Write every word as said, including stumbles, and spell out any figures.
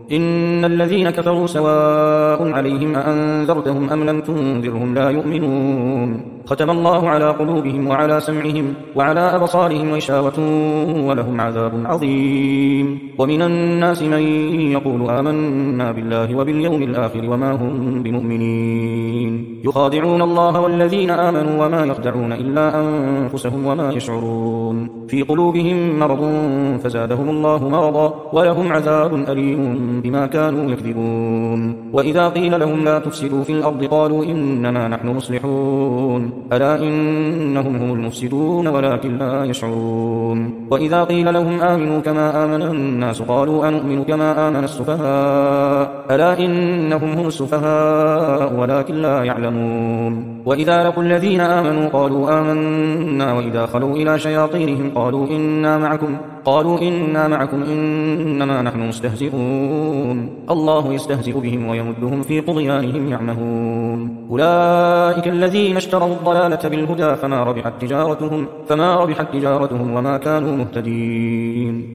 إن الذين كفروا سواء عليهم أأنذرتهم أم لم تنذرهم لا يؤمنون ختم الله على قلوبهم وعلى سمعهم وعلى أبصارهم غشاوة ولهم عذاب عظيم ومن الناس من يقول آمنا بالله وباليوم الآخر وما هم بمؤمنين يخادعون الله والذين آمنوا وما يخدعون إلا أنفسهم وما يشعرون في قلوبهم مرض فزادهم الله مرضا ولهم عذاب أليم بما كانوا يكذبون وإذا قيل لهم لا تفسدوا في الأرض قالوا إنما نحن مصلحون ألا إنهم هم المفسدون ولكن لا يشعرون وإذا قيل لهم آمنوا كما آمن الناس قالوا أنؤمن كما آمن السفهاء ألا إنهم هم السفهاء ولكن لا يعلمون وإذا لقوا الذين آمنوا قالوا آمنا وإذا خلوا إلى شياطينهم قالوا إنا معكم قالوا إنا معكم إنما نحن مستهزئون الله يستهزئ بهم ويمدهم في طغيانهم يعمهون أولئك الذين اشتروا الضلالة بالهدى فما ربحت تجارتهم فما ربحت تجارتهم وما كانوا مهتدين